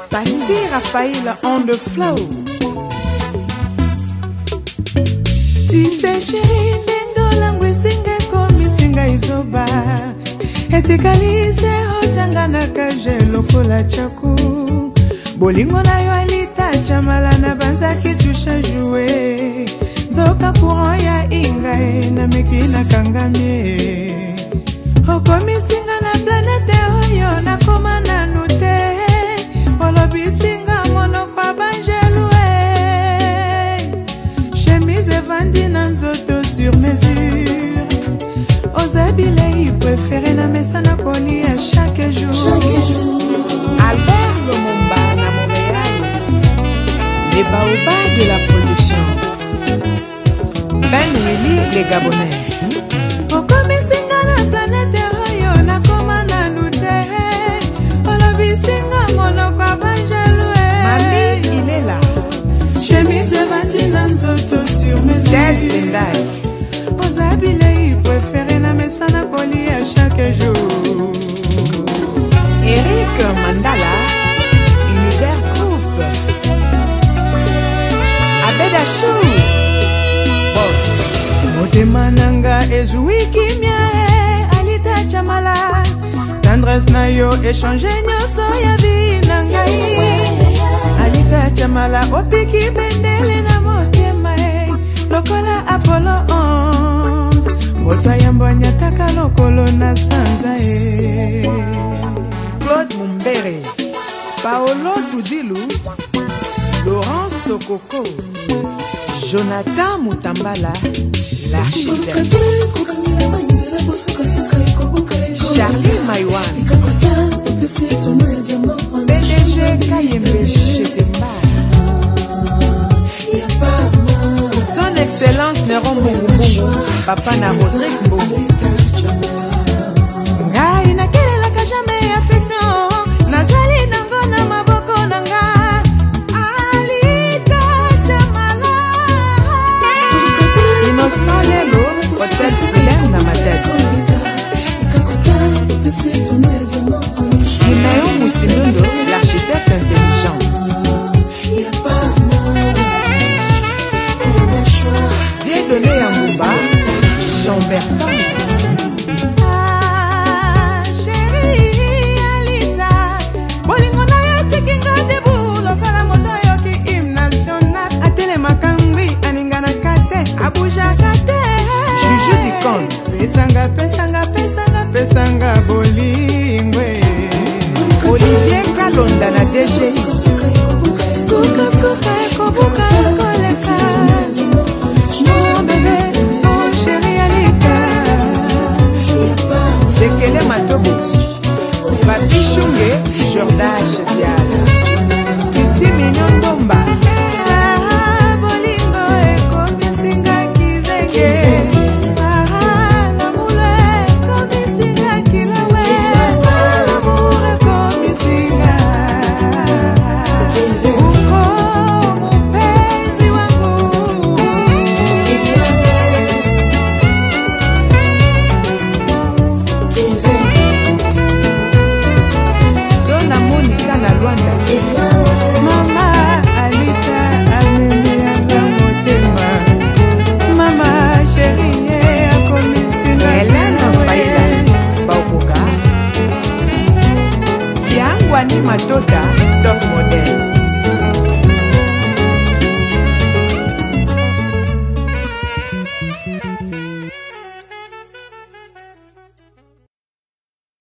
Passy Raphaël on the flow. Tu sais chérie, ndengo langu singe komi singa izoba. Etikalise hotanga na kaje lokola chaku. Bolingo na yo alita chamala na banzaki tusha jouer. Zoka courant ya ingae na mekina kangamie. Okomi singa na planete oyo na koma na nute. Olobi singa mono kwa banjelue. Chemise vandi na nzoto sur mesure. Ozabilei préféré na mesa na koli à chaque jour. Albert Lomomba na Montréal. Les baobabs de la production. Ben Willy les Gabonais. Okomi singa na planète oyo na koma na nute. Olobi singa mono kwa banjelue. Mami il est là. Chemise vandi na nzoto sur mesure. Ozabilei préféré na mesa na koli à chaque jour. Eric Mandala, Univers Group. Abeda Chou, Boss. Motema nanga ezoui kimia alita chamala. Tendresse na yo échanger nyoso ya vi nangai. Alita chamala opiki bendele na motema lokola Apollo 11. Bosa yambonya taka lokolo na sanza Claude Mumbere, Paolo Tudilu, Laurence Sokoko, Jonathan Mutambala, l'architecte, Charlie Maïwan, PDG Kayembe Chetemba, Son Excellence Néron Mbungu, Papa na Rodrigue Mbungu. Ngai na kelela ka jamais affection. Nazali nango na maboko nanga. Alita chamala. Innocent lelo, hôtel Silem na matete. Siméon Moussinundo, l'architecte intelligent. Dieudonné Yambumba, Jean Bertrand. Pesanga bolingwe Olivier Kalonda na DG Suka suka kobuka kolesa Mon bébé, mon chéri Alita Sekele Matobo Papi Chunge, Jordache Fiala Titi Mignon Bomba Bolingo eko misinga kizenge Matota,